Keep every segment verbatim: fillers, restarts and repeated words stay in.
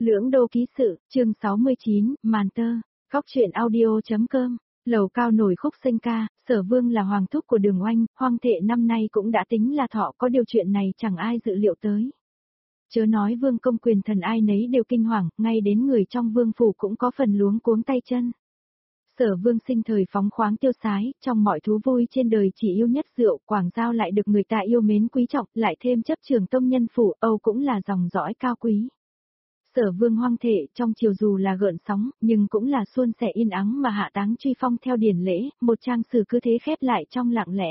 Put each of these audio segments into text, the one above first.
Lưỡng đô ký sự, chương sáu mươi chín, màn tơ, góc truyện audio.com, lầu cao nổi khúc sinh ca, Sở Vương là hoàng thúc của Đường Oanh, hoang thệ năm nay cũng đã tính là thọ, có điều chuyện này chẳng ai dự liệu tới. Chớ nói vương công quyền thần ai nấy đều kinh hoàng, ngay đến người trong vương phủ cũng có phần luống cuống tay chân. Sở Vương sinh thời phóng khoáng tiêu sái, trong mọi thú vui trên đời chỉ yêu nhất rượu, Quảng Giao lại được người ta yêu mến quý trọng, lại thêm chấp trường tông nhân phủ, Âu cũng là dòng dõi cao quý. Sở Vương hoang thệ trong triều dù là gợn sóng, nhưng cũng là suôn sẻ yên ắng mà hạ táng truy phong theo điển lễ, một trang sử cứ thế khép lại trong lặng lẽ.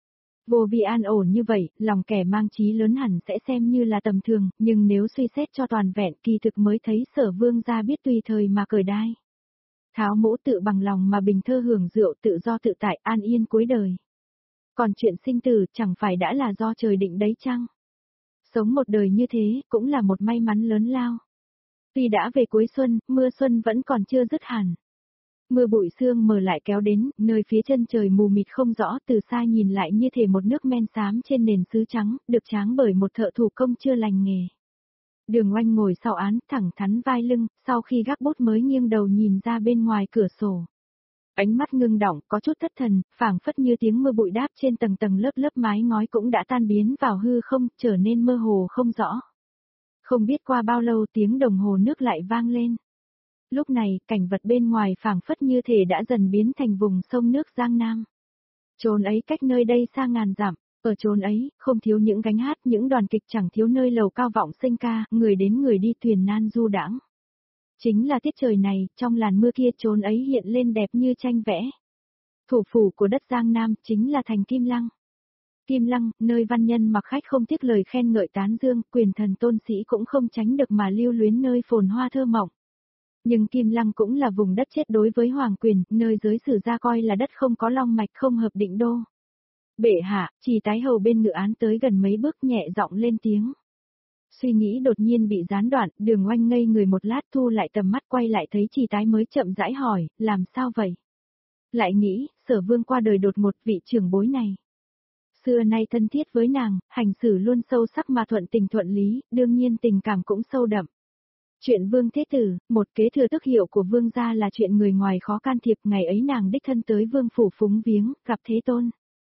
Vô vi an ổn như vậy, lòng kẻ mang chí lớn hẳn sẽ xem như là tầm thường, nhưng nếu suy xét cho toàn vẹn kỳ thực mới thấy Sở Vương gia biết tùy thời mà cởi đai. Tháo mũ tự bằng lòng mà bình thơ hưởng rượu tự do tự tại an yên cuối đời. Còn chuyện sinh tử chẳng phải đã là do trời định đấy chăng? Sống một đời như thế cũng là một may mắn lớn lao. Tuy đã về cuối xuân, mưa xuân vẫn còn chưa dứt hẳn. Mưa bụi sương mờ lại kéo đến, nơi phía chân trời mù mịt không rõ, từ xa nhìn lại như thể một nước men xám trên nền sứ trắng, được tráng bởi một thợ thủ công chưa lành nghề. Đường Oanh ngồi sau án, thẳng thắn vai lưng, sau khi gác bút mới nghiêng đầu nhìn ra bên ngoài cửa sổ. Ánh mắt ngưng đọng, có chút thất thần, phảng phất như tiếng mưa bụi đáp trên tầng tầng lớp lớp mái ngói cũng đã tan biến vào hư không, trở nên mơ hồ không rõ. Không biết qua bao lâu tiếng đồng hồ nước lại vang lên. Lúc này, cảnh vật bên ngoài phảng phất như thể đã dần biến thành vùng sông nước Giang Nam. Chốn ấy cách nơi đây xa ngàn dặm, ở chốn ấy, không thiếu những gánh hát, những đoàn kịch, chẳng thiếu nơi lầu cao vọng sinh ca, người đến người đi thuyền nan du đãng. Chính là tiết trời này, trong làn mưa kia chốn ấy hiện lên đẹp như tranh vẽ. Thủ phủ của đất Giang Nam chính là thành Kim Lăng. Kim Lăng, nơi văn nhân mặc khách không tiếc lời khen ngợi tán dương, quyền thần tôn sĩ cũng không tránh được mà lưu luyến nơi phồn hoa thơ mộng. Nhưng Kim Lăng cũng là vùng đất chết đối với hoàng quyền, nơi giới sử gia coi là đất không có long mạch không hợp định đô. Bệ hạ, Trì Tái hầu bên ngự án tới gần mấy bước nhẹ giọng lên tiếng. Suy nghĩ đột nhiên bị gián đoạn, Đường Oanh ngây người một lát thu lại tầm mắt quay lại thấy Trì Tái mới chậm rãi hỏi, làm sao vậy? Lại nghĩ, Sở Vương qua đời đột một vị trưởng bối này. Xưa nay thân thiết với nàng, hành xử luôn sâu sắc mà thuận tình thuận lý, đương nhiên tình cảm cũng sâu đậm. Chuyện Vương Thế Tử, một kế thừa tước hiệu của Vương gia là chuyện người ngoài khó can thiệp, ngày ấy nàng đích thân tới Vương phủ phúng viếng, gặp Thế Tôn.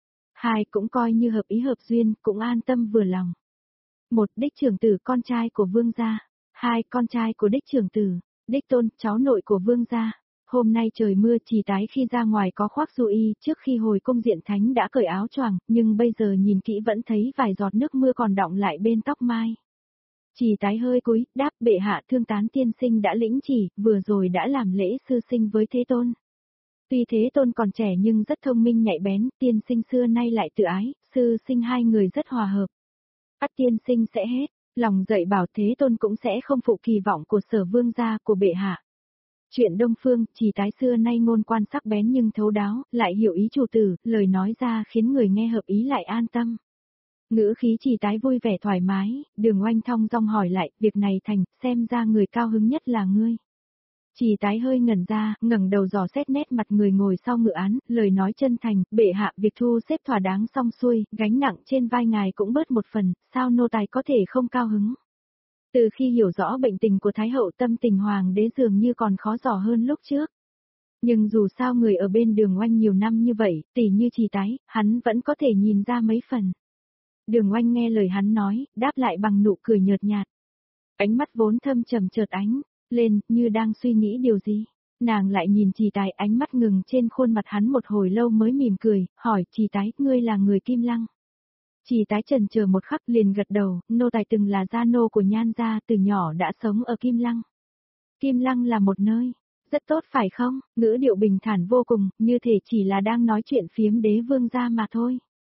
Hai cũng coi như hợp ý hợp duyên, cũng an tâm vừa lòng. Một, đích trưởng tử con trai của Vương gia. Hai, con trai của đích trưởng tử, đích Tôn, cháu nội của Vương gia. Hôm nay trời mưa, Trì Tái khi ra ngoài có khoác du y, trước khi hồi cung diện thánh đã cởi áo choàng, nhưng bây giờ nhìn kỹ vẫn thấy vài giọt nước mưa còn đọng lại bên tóc mai. Trì Tái hơi cúi, đáp bệ hạ thương tán tiên sinh đã lĩnh chỉ, vừa rồi đã làm lễ sư sinh với Thế Tôn. Tuy Thế Tôn còn trẻ nhưng rất thông minh nhạy bén, tiên sinh xưa nay lại tự ái, sư sinh hai người rất hòa hợp. Ắt tiên sinh sẽ hết, lòng dạy bảo Thế Tôn cũng sẽ không phụ kỳ vọng của Sở Vương gia của bệ hạ. Chuyện Đông Phương, Trì Tái xưa nay ngôn quan sắc bén nhưng thấu đáo, lại hiểu ý chủ tử, lời nói ra khiến người nghe hợp ý lại an tâm. Ngữ khí Trì Tái vui vẻ thoải mái, Đường Oanh thong dong hỏi lại, việc này thành, xem ra người cao hứng nhất là ngươi. Trì Tái hơi ngẩn ra, ngẩng đầu dò xét nét mặt người ngồi sau ngự án, lời nói chân thành, bệ hạ việc thu xếp thỏa đáng xong xuôi, gánh nặng trên vai ngài cũng bớt một phần, sao nô tài có thể không cao hứng. Từ khi hiểu rõ bệnh tình của Thái hậu tâm tình hoàng đế dường như còn khó dò hơn lúc trước. Nhưng dù sao người ở bên Đường Oanh nhiều năm như vậy, tỉ như Trì Tái, hắn vẫn có thể nhìn ra mấy phần. Đường Oanh nghe lời hắn nói, đáp lại bằng nụ cười nhợt nhạt. Ánh mắt vốn thâm trầm chợt ánh lên, như đang suy nghĩ điều gì. Nàng lại nhìn Trì Tái, ánh mắt ngừng trên khuôn mặt hắn một hồi lâu mới mỉm cười, hỏi, Trì Tái, ngươi là người Kim Lăng. Trì Tái chần chờ một khắc liền gật đầu, nô tài từng là gia nô của Nhan gia, từ nhỏ đã sống ở Kim Lăng. Kim Lăng là một nơi rất tốt phải không? Ngữ điệu bình thản vô cùng, như thể chỉ là đang nói chuyện phiếm đế vương gia mà thôi.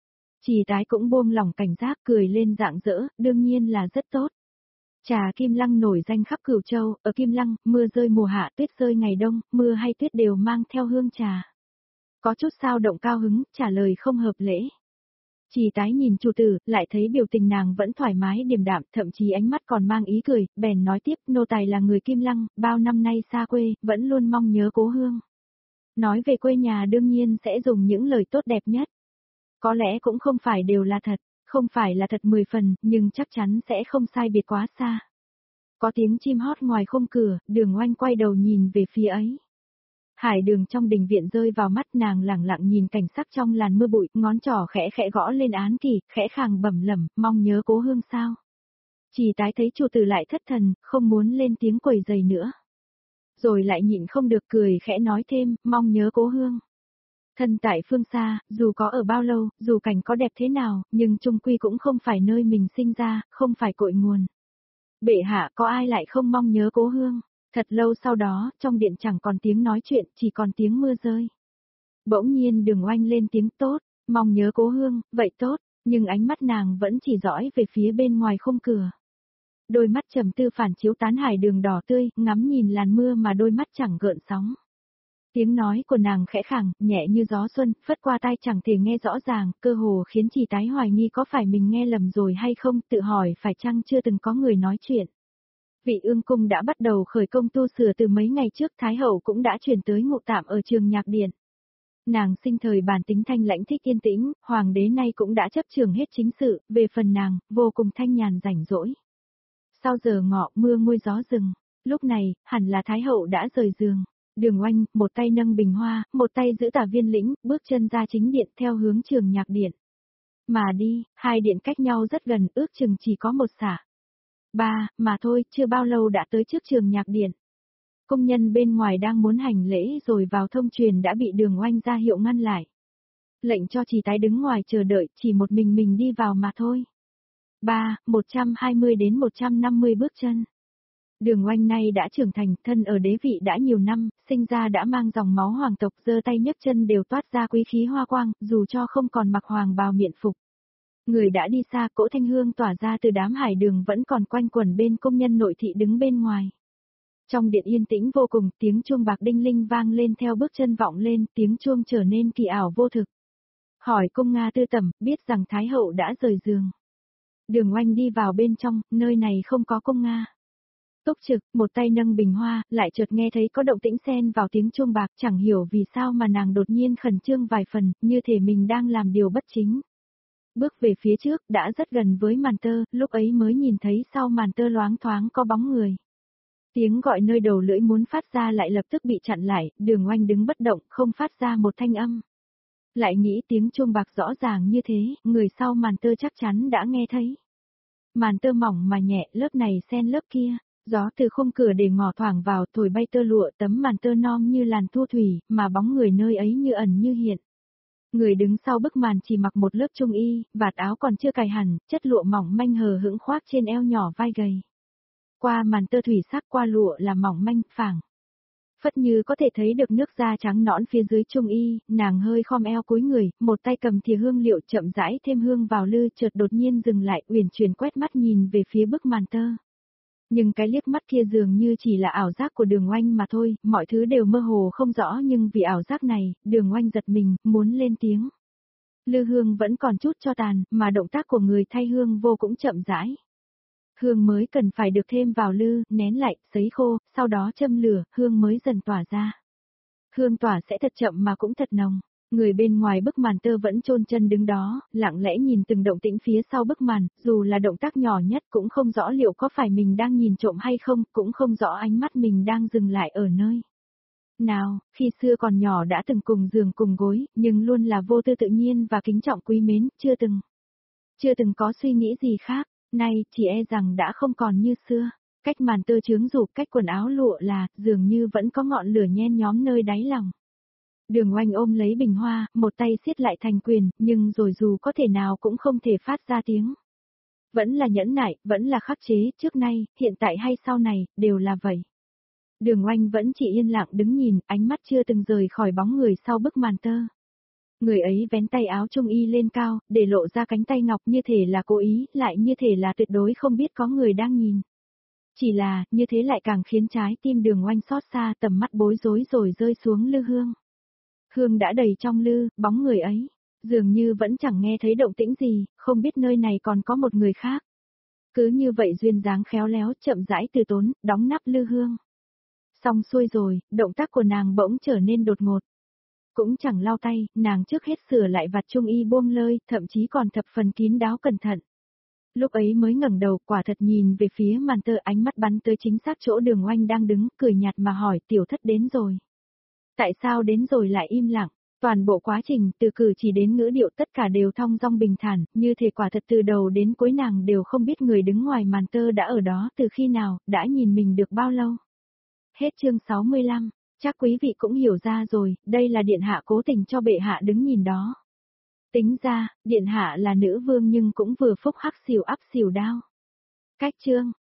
Trì Tái cũng buông lỏng cảnh giác cười lên rạng rỡ, đương nhiên là rất tốt. Trà Kim Lăng nổi danh khắp Cửu Châu, ở Kim Lăng, mưa rơi mùa hạ, tuyết rơi ngày đông, mưa hay tuyết đều mang theo hương trà. Có chút sao động cao hứng, trả lời không hợp lễ. Trì Tái nhìn chủ tử, lại thấy biểu tình nàng vẫn thoải mái điềm đạm, thậm chí ánh mắt còn mang ý cười, bèn nói tiếp, nô tài là người Kim Lăng, bao năm nay xa quê, vẫn luôn mong nhớ cố hương. Nói về quê nhà đương nhiên sẽ dùng những lời tốt đẹp nhất. Có lẽ cũng không phải đều là thật, không phải là thật mười phần, nhưng chắc chắn sẽ không sai biệt quá xa. Có tiếng chim hót ngoài khung cửa, Đường Oanh quay đầu nhìn về phía ấy. Hải Đường trong đình viện rơi vào mắt nàng, lẳng lặng nhìn cảnh sắc trong làn mưa bụi, ngón trỏ khẽ khẽ gõ lên án kỷ, khẽ khàng bẩm lẩm, mong nhớ cố hương sao. Chỉ tái thấy chủ tử lại thất thần, không muốn lên tiếng quầy giày nữa. Rồi lại nhịn không được cười khẽ nói thêm, mong nhớ cố hương. Thân tại phương xa, dù có ở bao lâu, dù cảnh có đẹp thế nào, nhưng chung quy cũng không phải nơi mình sinh ra, không phải cội nguồn. Bệ hạ có ai lại không mong nhớ cố hương. Thật lâu sau đó, trong điện chẳng còn tiếng nói chuyện, chỉ còn tiếng mưa rơi. Bỗng nhiên Đường Oanh lên tiếng tốt, mong nhớ cố hương, vậy tốt, nhưng ánh mắt nàng vẫn chỉ dõi về phía bên ngoài khung cửa. Đôi mắt trầm tư phản chiếu tán hải đường đỏ tươi, ngắm nhìn làn mưa mà đôi mắt chẳng gợn sóng. Tiếng nói của nàng khẽ khàng, nhẹ như gió xuân, phất qua tai chẳng thể nghe rõ ràng, cơ hồ khiến chỉ tái hoài nghi có phải mình nghe lầm rồi hay không, tự hỏi phải chăng chưa từng có người nói chuyện. Vị ương cung đã bắt đầu khởi công tu sửa từ mấy ngày trước, Thái hậu cũng đã chuyển tới ngụ tạm ở trường nhạc điện. Nàng sinh thời bản tính thanh lãnh thích yên tĩnh, hoàng đế nay cũng đã chấp trường hết chính sự, về phần nàng, vô cùng thanh nhàn rảnh rỗi. Sau giờ ngọ mưa nguôi gió rừng, lúc này, hẳn là Thái hậu đã rời giường. Đường Oanh, một tay nâng bình hoa, một tay giữ tả viên lĩnh, bước chân ra chính điện theo hướng trường nhạc điện. Mà đi, hai điện cách nhau rất gần, ước chừng chỉ có một xả. Ba, mà thôi, chưa bao lâu đã tới trước trường nhạc điện. Công nhân bên ngoài đang muốn hành lễ rồi vào thông truyền đã bị Đường Oanh ra hiệu ngăn lại. Lệnh cho chỉ tái đứng ngoài chờ đợi, chỉ một mình mình đi vào mà thôi. Ba, một trăm hai mươi đến một trăm năm mươi bước chân. Đường Oanh nay đã trưởng thành, thân ở đế vị đã nhiều năm, sinh ra đã mang dòng máu hoàng tộc, giơ tay nhấc chân đều toát ra quý khí hoa quang, dù cho không còn mặc hoàng bào miện phục. Người đã đi xa, cỗ thanh hương tỏa ra từ đám hải đường vẫn còn quanh quẩn bên công nhân nội thị đứng bên ngoài. Trong điện yên tĩnh vô cùng, tiếng chuông bạc đinh linh vang lên theo bước chân vọng lên, tiếng chuông trở nên kỳ ảo vô thực. Hỏi cung Nga tư tẩm, biết rằng Thái hậu đã rời giường. Đường Oanh đi vào bên trong, nơi này không có cung Nga. Túc Trực, một tay nâng bình hoa, lại chợt nghe thấy có động tĩnh xen vào tiếng chuông bạc, chẳng hiểu vì sao mà nàng đột nhiên khẩn trương vài phần, như thể mình đang làm điều bất chính. Bước về phía trước, đã rất gần với màn tơ, lúc ấy mới nhìn thấy sau màn tơ loáng thoáng có bóng người. Tiếng gọi nơi đầu lưỡi muốn phát ra lại lập tức bị chặn lại, Đường Oanh đứng bất động, không phát ra một thanh âm. Lại nghĩ tiếng chuông bạc rõ ràng như thế, người sau màn tơ chắc chắn đã nghe thấy. Màn tơ mỏng mà nhẹ, lớp này xen lớp kia. Gió từ khung cửa để ngỏ thoảng vào, thổi bay tơ lụa, tấm màn tơ non như làn thu thủy, mà bóng người nơi ấy như ẩn như hiện. Người đứng sau bức màn chỉ mặc một lớp trung y, vạt áo còn chưa cài hẳn, chất lụa mỏng manh hờ hững khoác trên eo nhỏ vai gầy. Qua màn tơ thủy sắc, qua lụa là mỏng manh, phẳng. Phất như có thể thấy được nước da trắng nõn phía dưới trung y, nàng hơi khom eo cúi người, một tay cầm thìa hương liệu chậm rãi thêm hương vào lư, chợt đột nhiên dừng lại, uyển chuyển quét mắt nhìn về phía bức màn tơ. Nhưng cái liếc mắt kia dường như chỉ là ảo giác của Đường Oanh mà thôi, mọi thứ đều mơ hồ không rõ, nhưng vì ảo giác này, Đường Oanh giật mình, muốn lên tiếng. Lư hương vẫn còn chút cho tàn, mà động tác của người thay hương vô cũng chậm rãi. Hương mới cần phải được thêm vào lư, nén lại, sấy khô, sau đó châm lửa, hương mới dần tỏa ra. Hương tỏa sẽ thật chậm mà cũng thật nồng. Người bên ngoài bức màn tơ vẫn chôn chân đứng đó, lặng lẽ nhìn từng động tĩnh phía sau bức màn, dù là động tác nhỏ nhất cũng không rõ liệu có phải mình đang nhìn trộm hay không, cũng không rõ ánh mắt mình đang dừng lại ở nơi. Nào, khi xưa còn nhỏ đã từng cùng giường cùng gối, nhưng luôn là vô tư tự nhiên và kính trọng quý mến, chưa từng. Chưa từng có suy nghĩ gì khác, nay chỉ e rằng đã không còn như xưa. Cách màn tơ chướng rụp, cách quần áo lụa là, dường như vẫn có ngọn lửa nhen nhóm nơi đáy lòng. Đường Oanh ôm lấy bình hoa, một tay siết lại thành quyền, nhưng rồi dù có thể nào cũng không thể phát ra tiếng. Vẫn là nhẫn nại, vẫn là khắc chế, trước nay, hiện tại hay sau này, đều là vậy. Đường Oanh vẫn chỉ yên lặng đứng nhìn, ánh mắt chưa từng rời khỏi bóng người sau bức màn tơ. Người ấy vén tay áo trung y lên cao, để lộ ra cánh tay ngọc như thể là cố ý, lại như thể là tuyệt đối không biết có người đang nhìn. Chỉ là, như thế lại càng khiến trái tim Đường Oanh xót xa, tầm mắt bối rối rồi rơi xuống lư hương. Hương đã đầy trong lư, bóng người ấy, dường như vẫn chẳng nghe thấy động tĩnh gì, không biết nơi này còn có một người khác. Cứ như vậy duyên dáng khéo léo, chậm rãi từ tốn, đóng nắp lư hương. Xong xuôi rồi, động tác của nàng bỗng trở nên đột ngột. Cũng chẳng lau tay, nàng trước hết sửa lại vạt trung y buông lơi, thậm chí còn thập phần kín đáo cẩn thận. Lúc ấy mới ngẩng đầu, quả thật nhìn về phía màn tơ, ánh mắt bắn tới chính xác chỗ Đường Oanh đang đứng, cười nhạt mà hỏi, tiểu thất đến rồi. Tại sao đến rồi lại im lặng? Toàn bộ quá trình, từ cử chỉ đến ngữ điệu tất cả đều thong dong bình thản, như thể quả thật từ đầu đến cuối nàng đều không biết người đứng ngoài màn tơ đã ở đó từ khi nào, đã nhìn mình được bao lâu. Hết chương sáu mươi lăm, chắc quý vị cũng hiểu ra rồi, đây là điện hạ cố tình cho bệ hạ đứng nhìn đó. Tính ra, điện hạ là nữ vương nhưng cũng vừa phúc hắc xỉu ắp xỉu đao. Cách chương.